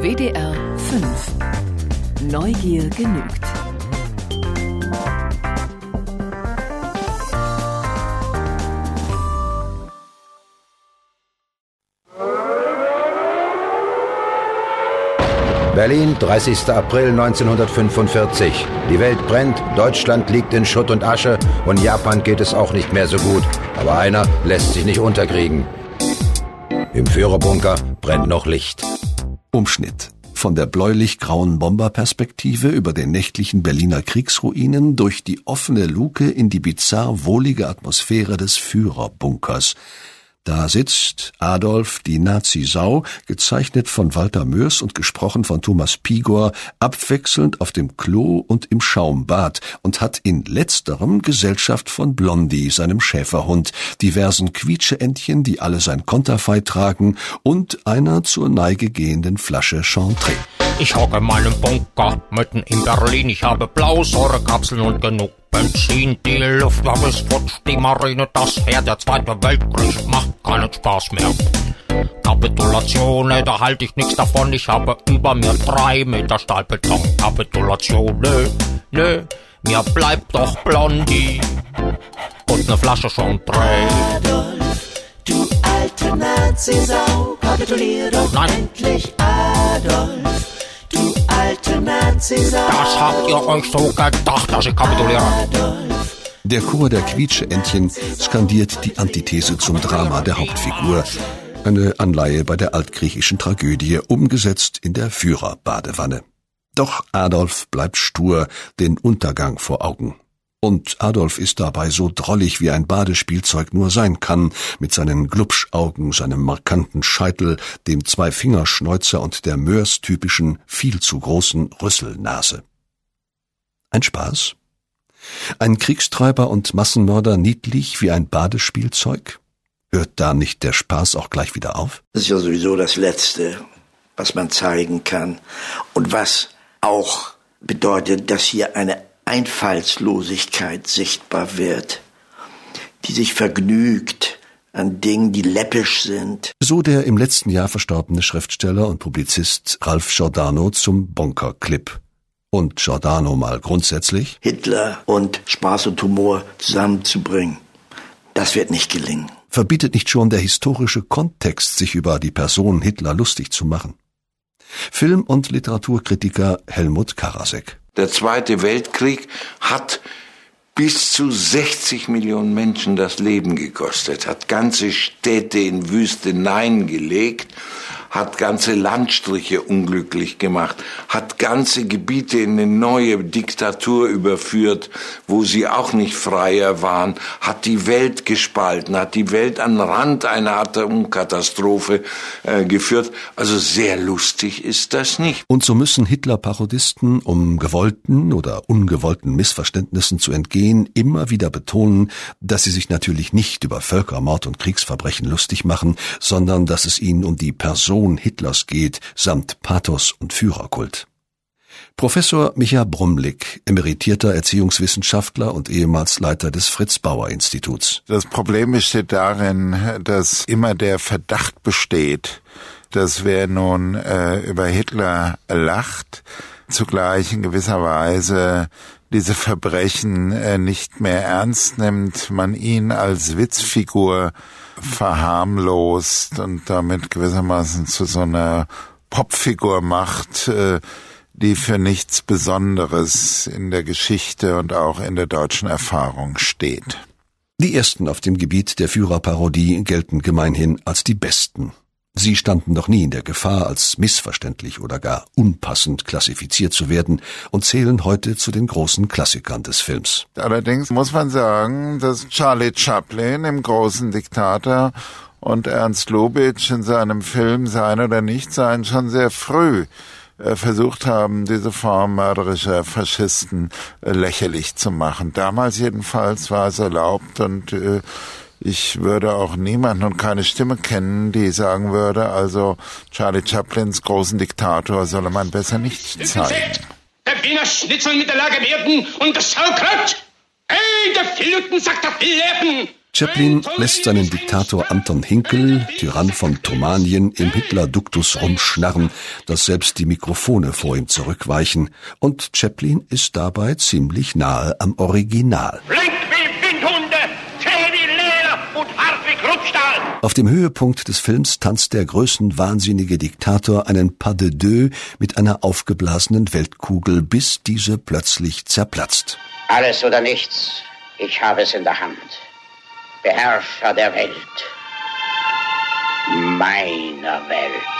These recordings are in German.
WDR 5. Neugier genügt. Berlin, 30. April 1945. Die Welt brennt, Deutschland liegt in Schutt und Asche und Japan geht es auch nicht mehr so gut. Aber einer lässt sich nicht unterkriegen. Im Führerbunker brennt noch Licht. Umschnitt. Von der bläulich-grauen Bomberperspektive über den nächtlichen Berliner Kriegsruinen durch die offene Luke in die bizarr wohlige Atmosphäre des Führerbunkers. Da sitzt Adolf, die Nazi-Sau, gezeichnet von Walter Mörs und gesprochen von Thomas Pigor, abwechselnd auf dem Klo und im Schaumbad und hat in letzterem Gesellschaft von Blondie, seinem Schäferhund, diversen Quietscheentchen, die alle sein Konterfei tragen, und einer zur Neige gehenden Flasche Chantre. Ich hocke in meinem Bunker mitten in Berlin. Ich habe Blausäurekapseln und genug Benzin. Die Luftwaffe ist futsch, die Marine das Heer. Der Zweite Weltkrieg macht keinen Spaß mehr. Kapitulation, da halte ich nichts davon. Ich habe über mir 3 Meter Stahlbeton. Kapitulation, nö, mir bleibt doch Blondie und ne Flasche Chantre. Adolf, du alte Nazi-Sau, kapitulier doch endlich, Adolf. Du alte Nazi-Sau. Das habt ihr euch so gedacht, dass ich kapituliere? Der Chor der Quietscheentchen skandiert die Antithese zum Drama der Hauptfigur. Eine Anleihe bei der altgriechischen Tragödie, umgesetzt in der Führerbadewanne. Doch Adolf bleibt stur, den Untergang vor Augen. Und Adolf ist dabei so drollig, wie ein Badespielzeug nur sein kann, mit seinen Glubschaugen, seinem markanten Scheitel, dem Zwei-Fingerschnäuzer und der Mörs-typischen, viel zu großen Rüsselnase. Ein Spaß? Ein Kriegstreiber und Massenmörder niedlich wie ein Badespielzeug? Hört da nicht der Spaß auch gleich wieder auf? Das ist ja sowieso das Letzte, was man zeigen kann. Und was auch bedeutet, dass hier eine Einfallslosigkeit sichtbar wird, die sich vergnügt an Dingen, die läppisch sind. So der im letzten Jahr verstorbene Schriftsteller und Publizist Ralph Giordano zum Bunker-Clip. Und Giordano mal grundsätzlich: Hitler und Spaß und Humor zusammenzubringen, das wird nicht gelingen. Verbietet nicht schon der historische Kontext, sich über die Person Hitler lustig zu machen? Film- und Literaturkritiker Helmut Karasek. Der Zweite Weltkrieg hat bis zu 60 Millionen Menschen das Leben gekostet, hat ganze Städte in Wüsteneien gelegt, hat ganze Landstriche unglücklich gemacht, hat ganze Gebiete in eine neue Diktatur überführt, wo sie auch nicht freier waren, hat die Welt gespalten, hat die Welt an den Rand einer Atomkatastrophe geführt. Also sehr lustig ist das nicht. Und so müssen Hitler-Parodisten, um gewollten oder ungewollten Missverständnissen zu entgehen, immer wieder betonen, dass sie sich natürlich nicht über Völkermord und Kriegsverbrechen lustig machen, sondern dass es ihnen um die Person Hitlers geht, samt Pathos und Führerkult. Professor Micha Brumlik, emeritierter Erziehungswissenschaftler und ehemals Leiter des Fritz-Bauer-Instituts. Das Problem besteht darin, dass immer der Verdacht besteht, dass wer nun über Hitler lacht, zugleich in gewisser Weise diese Verbrechen nicht mehr ernst nimmt, man ihn als Witzfigur verharmlost und damit gewissermaßen zu so einer Popfigur macht, die für nichts Besonderes in der Geschichte und auch in der deutschen Erfahrung steht. Die ersten auf dem Gebiet der Führerparodie gelten gemeinhin als die besten. Sie standen noch nie in der Gefahr, als missverständlich oder gar unpassend klassifiziert zu werden und zählen heute zu den großen Klassikern des Films. Allerdings muss man sagen, dass Charlie Chaplin im Großen Diktator und Ernst Lubitsch in seinem Film Sein oder Nichtsein schon sehr früh versucht haben, diese Form mörderischer Faschisten lächerlich zu machen. Damals jedenfalls war es erlaubt und ich würde auch niemanden und keine Stimme kennen, die sagen würde, also Charlie Chaplins Großen Diktator solle man besser nicht zeigen. Der Wiener Schnitzel mit der Lagerwerden und das Sauerkraut. Hey, der Filuten sagt der Fillerden. Chaplin lässt seinen Diktator Anton Hinkel, Tyrann von Thomanien, im Hitler-Duktus rumschnarren, dass selbst die Mikrofone vor ihm zurückweichen. Und Chaplin ist dabei ziemlich nahe am Original. Flink wie Windhunde, zäh wie Leder und hart wie Kruppstahl. Auf dem Höhepunkt des Films tanzt der größenwahnsinnige Diktator einen Pas de deux mit einer aufgeblasenen Weltkugel, bis diese plötzlich zerplatzt. Alles oder nichts, ich habe es in der Hand. Beherrscher der Welt. Meiner Welt.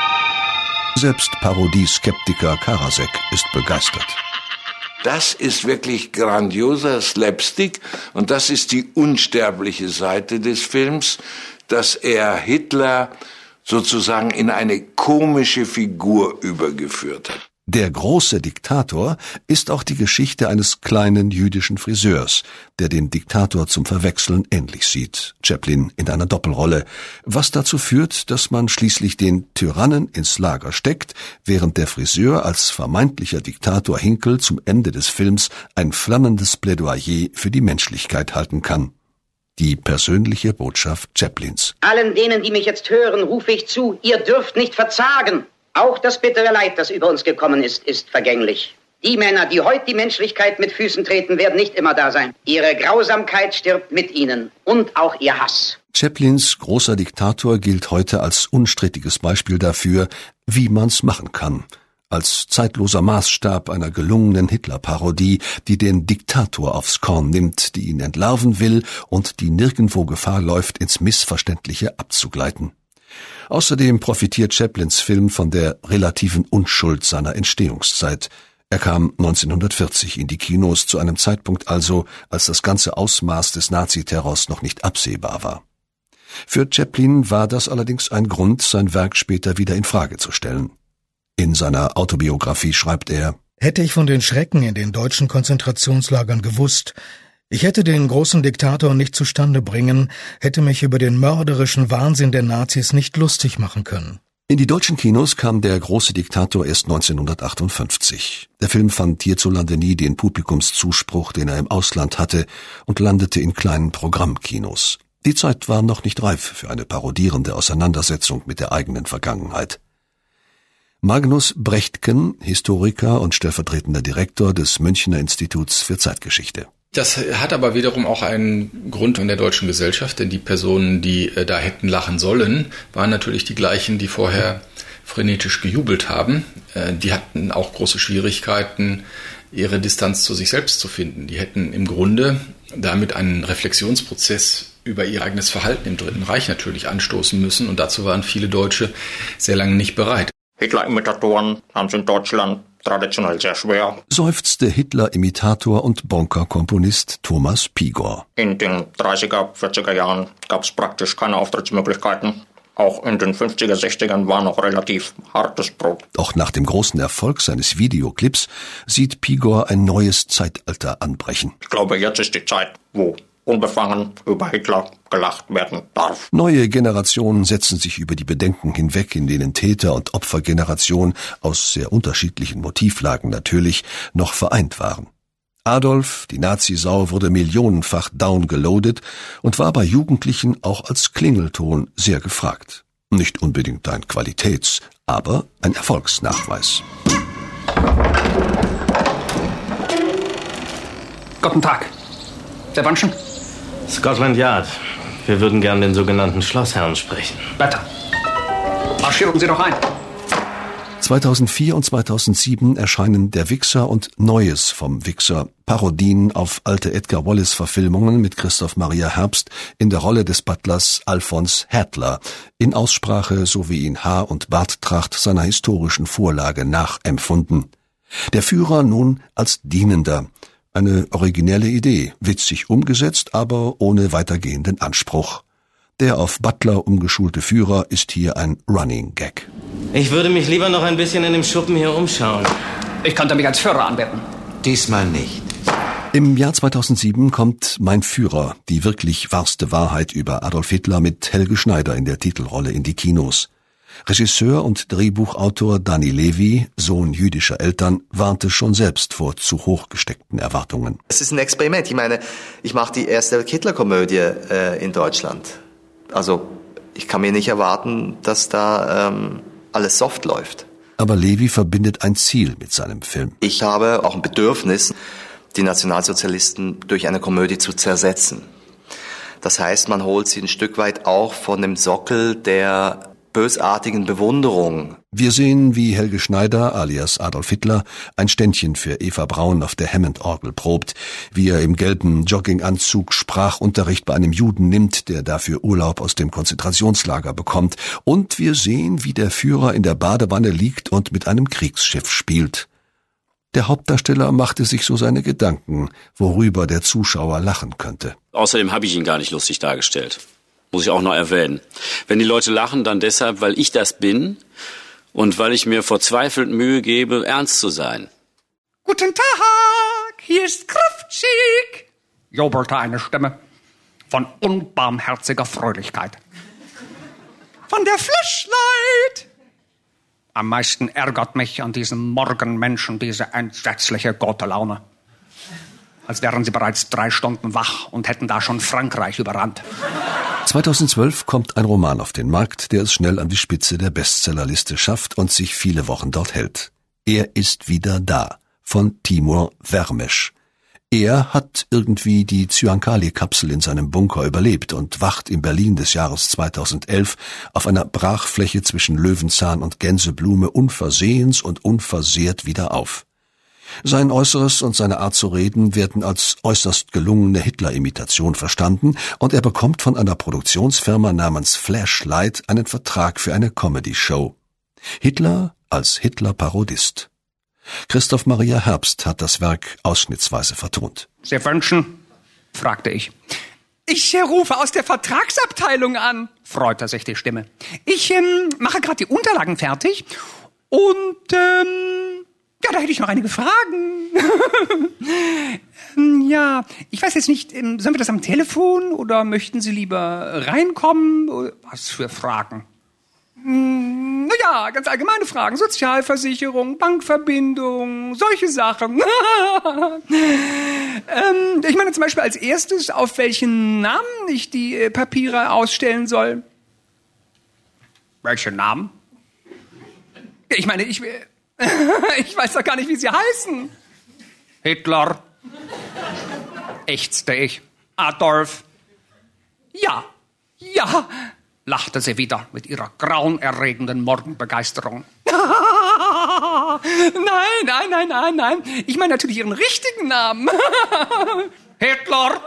Selbst Parodie-Skeptiker Karasek ist begeistert. Das ist wirklich grandioser Slapstick und das ist die unsterbliche Seite des Films, dass er Hitler sozusagen in eine komische Figur übergeführt hat. Der große Diktator ist auch die Geschichte eines kleinen jüdischen Friseurs, der dem Diktator zum Verwechseln ähnlich sieht, Chaplin in einer Doppelrolle, was dazu führt, dass man schließlich den Tyrannen ins Lager steckt, während der Friseur als vermeintlicher Diktator Hinkel zum Ende des Films ein flammendes Plädoyer für die Menschlichkeit halten kann. Die persönliche Botschaft Chaplins. Allen denen, die mich jetzt hören, rufe ich zu, ihr dürft nicht verzagen. Auch das bittere Leid, das über uns gekommen ist vergänglich. Die Männer, die heute die Menschlichkeit mit Füßen treten, werden nicht immer da sein. Ihre Grausamkeit stirbt mit ihnen und auch ihr Hass. Chaplins großer Diktator gilt heute als unstrittiges Beispiel dafür, wie man's machen kann. Als zeitloser Maßstab einer gelungenen Hitler-Parodie, die den Diktator aufs Korn nimmt, die ihn entlarven will und die nirgendwo Gefahr läuft, ins Missverständliche abzugleiten. Außerdem profitiert Chaplins Film von der relativen Unschuld seiner Entstehungszeit. Er kam 1940 in die Kinos, zu einem Zeitpunkt also, als das ganze Ausmaß des Naziterrors noch nicht absehbar war. Für Chaplin war das allerdings ein Grund, sein Werk später wieder in Frage zu stellen. In seiner Autobiografie schreibt er: Hätte ich von den Schrecken in den deutschen Konzentrationslagern gewusst, ich hätte den großen Diktator nicht zustande bringen, hätte mich über den mörderischen Wahnsinn der Nazis nicht lustig machen können. In die deutschen Kinos kam der große Diktator erst 1958. Der Film fand hierzulande nie den Publikumszuspruch, den er im Ausland hatte, und landete in kleinen Programmkinos. Die Zeit war noch nicht reif für eine parodierende Auseinandersetzung mit der eigenen Vergangenheit. Magnus Brechtken, Historiker und stellvertretender Direktor des Münchner Instituts für Zeitgeschichte. Das hat aber wiederum auch einen Grund in der deutschen Gesellschaft, denn die Personen, die da hätten lachen sollen, waren natürlich die gleichen, die vorher frenetisch gejubelt haben. Die hatten auch große Schwierigkeiten, ihre Distanz zu sich selbst zu finden. Die hätten im Grunde damit einen Reflexionsprozess über ihr eigenes Verhalten im Dritten Reich natürlich anstoßen müssen, und dazu waren viele Deutsche sehr lange nicht bereit. Hitler-Imitatoren haben es in Deutschland traditionell sehr schwer, Seufzte Hitler-Imitator und Bonker-Komponist Thomas Pigor. In den 30er, 40er Jahren gab es praktisch keine Auftrittsmöglichkeiten. Auch in den 50er, 60ern war noch relativ hartes Brot. Doch nach dem großen Erfolg seines Videoclips sieht Pigor ein neues Zeitalter anbrechen. Ich glaube, jetzt ist die Zeit, wo unbefangen über Hitler gelacht werden darf. Neue Generationen setzen sich über die Bedenken hinweg, in denen Täter- und Opfergeneration aus sehr unterschiedlichen Motivlagen natürlich noch vereint waren. Adolf, die Nazisau, wurde millionenfach downgeloadet und war bei Jugendlichen auch als Klingelton sehr gefragt. Nicht unbedingt ein Qualitäts-, aber ein Erfolgsnachweis. Guten Tag. Der Banschen? Scotland Yard. Wir würden gern den sogenannten Schlossherrn sprechen. Weiter. Marschieren Sie doch ein. 2004 und 2007 erscheinen Der Wixxer und Neues vom Wixxer, Parodien auf alte Edgar-Wallace-Verfilmungen mit Christoph Maria Herbst in der Rolle des Butlers Alphonse Hadler, in Aussprache sowie in Haar- und Barttracht seiner historischen Vorlage nachempfunden. Der Führer nun als Dienender. Eine originelle Idee, witzig umgesetzt, aber ohne weitergehenden Anspruch. Der auf Butler umgeschulte Führer ist hier ein Running Gag. Ich würde mich lieber noch ein bisschen in dem Schuppen hier umschauen. Ich könnte mich als Führer anwerben. Diesmal nicht. Im Jahr 2007 kommt Mein Führer, die wirklich wahrste Wahrheit über Adolf Hitler mit Helge Schneider in der Titelrolle in die Kinos. Regisseur und Drehbuchautor Danny Levy, Sohn jüdischer Eltern, warnte schon selbst vor zu hoch gesteckten Erwartungen. Es ist ein Experiment. Ich meine, ich mache die erste Hitler-Komödie in Deutschland. Also ich kann mir nicht erwarten, dass da alles soft läuft. Aber Levy verbindet ein Ziel mit seinem Film. Ich habe auch ein Bedürfnis, die Nationalsozialisten durch eine Komödie zu zersetzen. Das heißt, man holt sie ein Stück weit auch von dem Sockel der bösartigen Bewunderung. Wir sehen, wie Helge Schneider alias Adolf Hitler ein Ständchen für Eva Braun auf der Hammond-Orgel probt, wie er im gelben Jogginganzug Sprachunterricht bei einem Juden nimmt, der dafür Urlaub aus dem Konzentrationslager bekommt, und wir sehen, wie der Führer in der Badewanne liegt und mit einem Kriegsschiff spielt. Der Hauptdarsteller machte sich so seine Gedanken, worüber der Zuschauer lachen könnte. Außerdem habe ich ihn gar nicht lustig dargestellt. Muss ich auch noch erwähnen. Wenn die Leute lachen, dann deshalb, weil ich das bin und weil ich mir verzweifelt Mühe gebe, ernst zu sein. Guten Tag, hier ist Kraftschick, jobelte eine Stimme von unbarmherziger Fröhlichkeit. Von der Flashlight. Am meisten ärgert mich an diesen Morgenmenschen diese entsetzliche Gottelaune. Als wären sie bereits 3 Stunden wach und hätten da schon Frankreich überrannt. 2012 kommt ein Roman auf den Markt, der es schnell an die Spitze der Bestsellerliste schafft und sich viele Wochen dort hält. Er ist wieder da, von Timur Vermes. Er hat irgendwie die Zyankali-Kapsel in seinem Bunker überlebt und wacht im Berlin des Jahres 2011 auf einer Brachfläche zwischen Löwenzahn und Gänseblume unversehens und unversehrt wieder auf. Sein Äußeres und seine Art zu reden werden als äußerst gelungene Hitler-Imitation verstanden und er bekommt von einer Produktionsfirma namens Flashlight einen Vertrag für eine Comedy-Show. Hitler als Hitler-Parodist. Christoph Maria Herbst hat das Werk ausschnittsweise vertont. Sie wünschen? Fragte ich. Ich rufe aus der Vertragsabteilung an, freute sich die Stimme. Ich mache gerade die Unterlagen fertig und ja, da hätte ich noch einige Fragen. Ja, ich weiß jetzt nicht, sollen wir das am Telefon oder möchten Sie lieber reinkommen? Was für Fragen? Naja, ganz allgemeine Fragen. Sozialversicherung, Bankverbindung, solche Sachen. Ich meine zum Beispiel als erstes, auf welchen Namen ich die Papiere ausstellen soll. Welche Namen? Ich meine, ich weiß doch gar nicht, wie sie heißen. Hitler. Ächzte ich. Adolf. Ja, lachte sie wieder mit ihrer grauenerregenden Morgenbegeisterung. Nein. Ich meine natürlich ihren richtigen Namen. Hitler.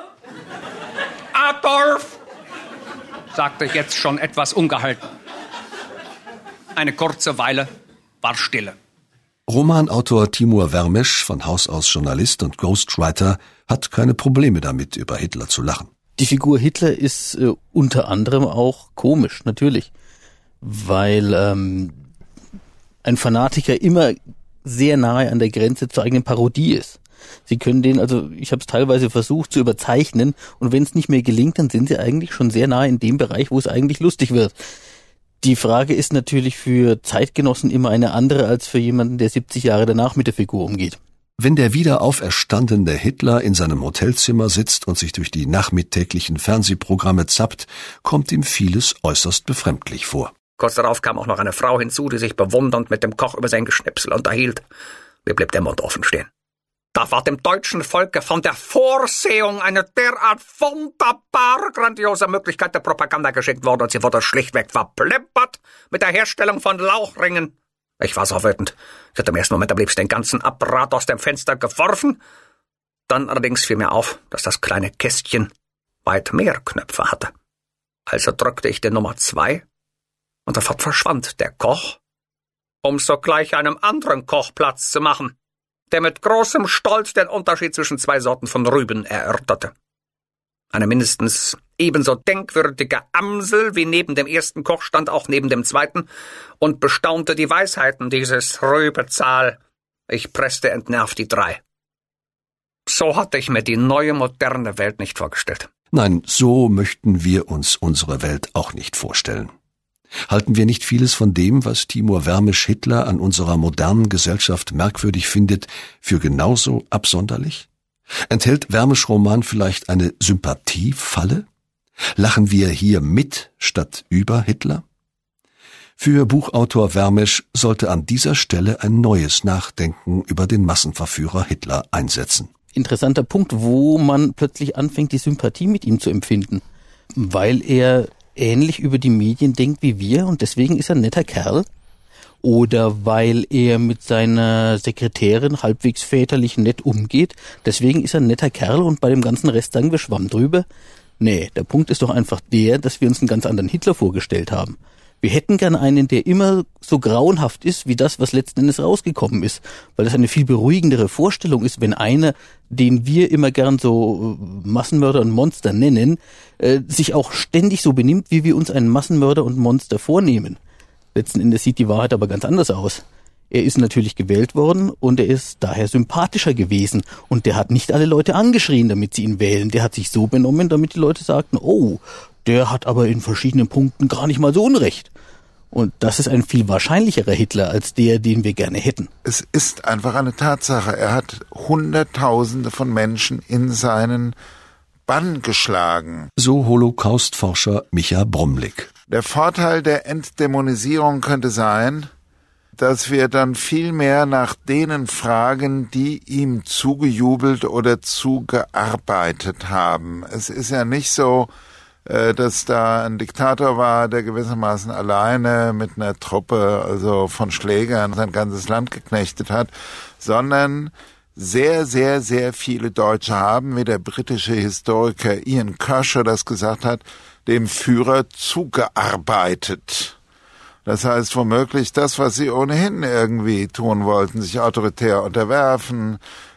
Adolf. Sagte ich jetzt schon etwas ungehalten. Eine kurze Weile war Stille. Romanautor Timur Vermes, von Haus aus Journalist und Ghostwriter, hat keine Probleme damit, über Hitler zu lachen. Die Figur Hitler ist unter anderem auch komisch, natürlich, weil ein Fanatiker immer sehr nahe an der Grenze zur eigenen Parodie ist. Sie können den, also ich habe es teilweise versucht zu überzeichnen und wenn es nicht mehr gelingt, dann sind sie eigentlich schon sehr nahe in dem Bereich, wo es eigentlich lustig wird. Die Frage ist natürlich für Zeitgenossen immer eine andere als für jemanden, der 70 Jahre danach mit der Figur umgeht. Wenn der wieder auferstandene Hitler in seinem Hotelzimmer sitzt und sich durch die nachmittäglichen Fernsehprogramme zappt, kommt ihm vieles äußerst befremdlich vor. Kurz darauf kam auch noch eine Frau hinzu, die sich bewundernd mit dem Koch über sein Geschnipsel unterhielt. Mir blieb der Mund offen stehen. Da war dem deutschen Volke von der Vorsehung eine derart wunderbar grandiose Möglichkeit der Propaganda geschickt worden und sie wurde schlichtweg verplempert mit der Herstellung von Lauchringen. Ich war so wütend. Ich hatte im ersten Moment am liebsten den ganzen Apparat aus dem Fenster geworfen. Dann allerdings fiel mir auf, dass das kleine Kästchen weit mehr Knöpfe hatte. Also drückte ich die Nummer 2 und sofort verschwand der Koch, um sogleich einem anderen Koch Platz zu machen, der mit großem Stolz den Unterschied zwischen 2 Sorten von Rüben erörterte. Eine mindestens ebenso denkwürdige Amsel wie neben dem ersten Koch stand auch neben dem zweiten und bestaunte die Weisheiten dieses Rübezahl. Ich presste entnervt die 3. So hatte ich mir die neue, moderne Welt nicht vorgestellt. Nein, so möchten wir uns unsere Welt auch nicht vorstellen. Halten wir nicht vieles von dem, was Timur Vermisch-Hitler an unserer modernen Gesellschaft merkwürdig findet, für genauso absonderlich? Enthält Vermisch-Roman vielleicht eine Sympathiefalle? Lachen wir hier mit statt über Hitler? Für Buchautor Vermisch sollte an dieser Stelle ein neues Nachdenken über den Massenverführer Hitler einsetzen. Interessanter Punkt, wo man plötzlich anfängt, die Sympathie mit ihm zu empfinden, weil er ähnlich über die Medien denkt wie wir und deswegen ist er ein netter Kerl, oder weil er mit seiner Sekretärin halbwegs väterlich nett umgeht, deswegen ist er ein netter Kerl und bei dem ganzen Rest sagen wir Schwamm drüber. Nee, der Punkt ist doch einfach der, dass wir uns einen ganz anderen Hitler vorgestellt haben. Wir hätten gern einen, der immer so grauenhaft ist, wie das, was letzten Endes rausgekommen ist. Weil das eine viel beruhigendere Vorstellung ist, wenn einer, den wir immer gern so Massenmörder und Monster nennen, sich auch ständig so benimmt, wie wir uns einen Massenmörder und Monster vornehmen. Letzten Endes sieht die Wahrheit aber ganz anders aus. Er ist natürlich gewählt worden und er ist daher sympathischer gewesen. Und der hat nicht alle Leute angeschrien, damit sie ihn wählen. Der hat sich so benommen, damit die Leute sagten, oh, der hat aber in verschiedenen Punkten gar nicht mal so Unrecht. Und das ist ein viel wahrscheinlicherer Hitler als der, den wir gerne hätten. Es ist einfach eine Tatsache. Er hat Hunderttausende von Menschen in seinen Bann geschlagen. So Holocaustforscher Micha Bromlik. Der Vorteil der Entdämonisierung könnte sein, dass wir dann viel mehr nach denen fragen, die ihm zugejubelt oder zugearbeitet haben. Es ist ja nicht so, dass da ein Diktator war, der gewissermaßen alleine mit einer Truppe, also von Schlägern, sein ganzes Land geknechtet hat, sondern sehr, sehr, sehr viele Deutsche haben, wie der britische Historiker Ian Kershaw das gesagt hat, dem Führer zugearbeitet. Das heißt womöglich das, was sie ohnehin irgendwie tun wollten, sich autoritär unterwerfen,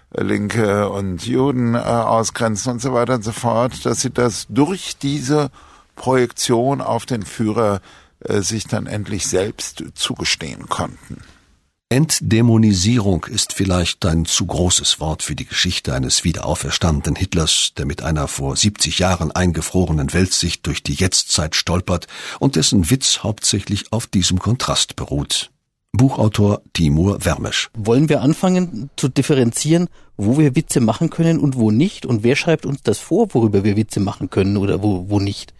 Linke und Juden ausgrenzen und so weiter und so fort, dass sie das durch diese Projektion auf den Führer sich dann endlich selbst zugestehen konnten. Entdämonisierung ist vielleicht ein zu großes Wort für die Geschichte eines wiederauferstandenen Hitlers, der mit einer vor 70 Jahren eingefrorenen Weltsicht durch die Jetztzeit stolpert und dessen Witz hauptsächlich auf diesem Kontrast beruht. Buchautor Timur Vermisch. Wollen wir anfangen zu differenzieren, wo wir Witze machen können und wo nicht? Und wer schreibt uns das vor, worüber wir Witze machen können oder wo nicht?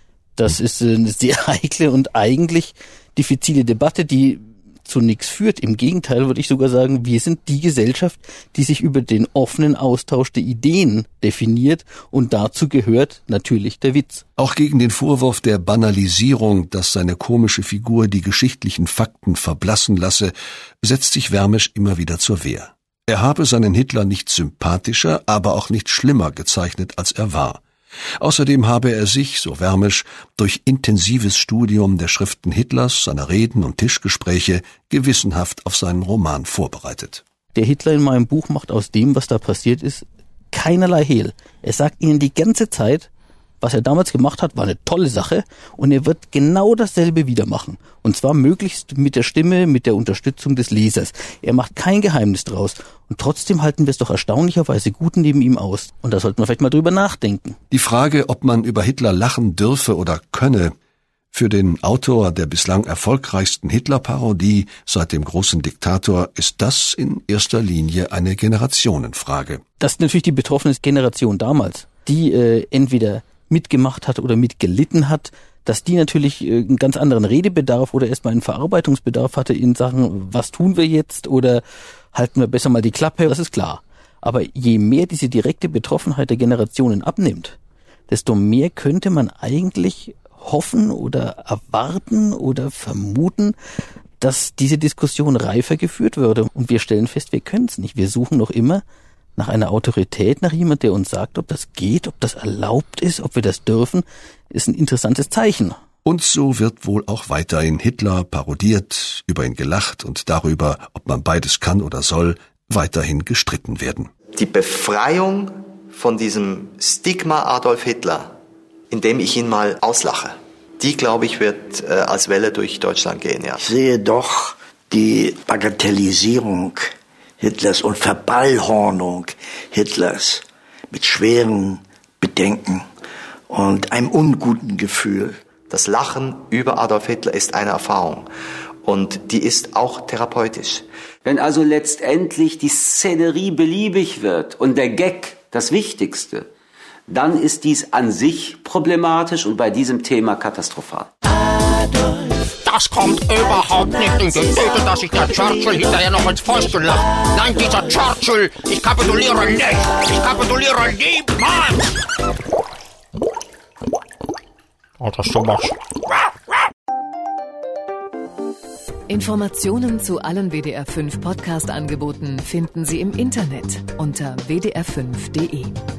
Das ist eine sehr heikle und eigentlich diffizile Debatte, die zu nichts führt. Im Gegenteil würde ich sogar sagen, wir sind die Gesellschaft, die sich über den offenen Austausch der Ideen definiert und dazu gehört natürlich der Witz. Auch gegen den Vorwurf der Banalisierung, dass seine komische Figur die geschichtlichen Fakten verblassen lasse, setzt sich Vermisch immer wieder zur Wehr. Er habe seinen Hitler nicht sympathischer, aber auch nicht schlimmer gezeichnet, als er war. Außerdem habe er sich, so Vermisch, durch intensives Studium der Schriften Hitlers, seiner Reden und Tischgespräche gewissenhaft auf seinen Roman vorbereitet. Der Hitler in meinem Buch macht aus dem, was da passiert ist, keinerlei Hehl. Er sagt ihnen die ganze Zeit, was er damals gemacht hat, war eine tolle Sache und er wird genau dasselbe wieder machen. Und zwar möglichst mit der Stimme, mit der Unterstützung des Lesers. Er macht kein Geheimnis draus. Und trotzdem halten wir es doch erstaunlicherweise gut neben ihm aus. Und da sollten wir vielleicht mal drüber nachdenken. Die Frage, ob man über Hitler lachen dürfe oder könne, für den Autor der bislang erfolgreichsten Hitler-Parodie seit dem großen Diktator ist das in erster Linie eine Generationenfrage. Das ist natürlich die betroffene Generation damals, die entweder mitgemacht hat oder mitgelitten hat, dass die natürlich einen ganz anderen Redebedarf oder erstmal einen Verarbeitungsbedarf hatte in Sachen, was tun wir jetzt oder halten wir besser mal die Klappe, das ist klar. Aber je mehr diese direkte Betroffenheit der Generationen abnimmt, desto mehr könnte man eigentlich hoffen oder erwarten oder vermuten, dass diese Diskussion reifer geführt würde. Und wir stellen fest, wir können es nicht. Wir suchen noch immer nach einer Autorität, nach jemand, der uns sagt, ob das geht, ob das erlaubt ist, ob wir das dürfen, ist ein interessantes Zeichen. Und so wird wohl auch weiterhin Hitler parodiert, über ihn gelacht und darüber, ob man beides kann oder soll, weiterhin gestritten werden. Die Befreiung von diesem Stigma Adolf Hitler, indem ich ihn mal auslache, die, glaube ich, wird als Welle durch Deutschland gehen, ja. Ich sehe doch die Bagatellisierung Hitlers und Verballhornung Hitlers mit schweren Bedenken und einem unguten Gefühl. Das Lachen über Adolf Hitler ist eine Erfahrung und die ist auch therapeutisch. Wenn also letztendlich die Szenerie beliebig wird und der Gag das Wichtigste, dann ist dies an sich problematisch und bei diesem Thema katastrophal. Das kommt überhaupt nicht in die Tüte, dass sich der Churchill hinterher noch ins Fäustchen lacht. Nein, dieser Churchill, ich kapituliere nicht. Ich kapituliere niemals. Oh, das ist so was. Informationen zu allen WDR 5 Podcast-Angeboten finden Sie im Internet unter wdr5.de.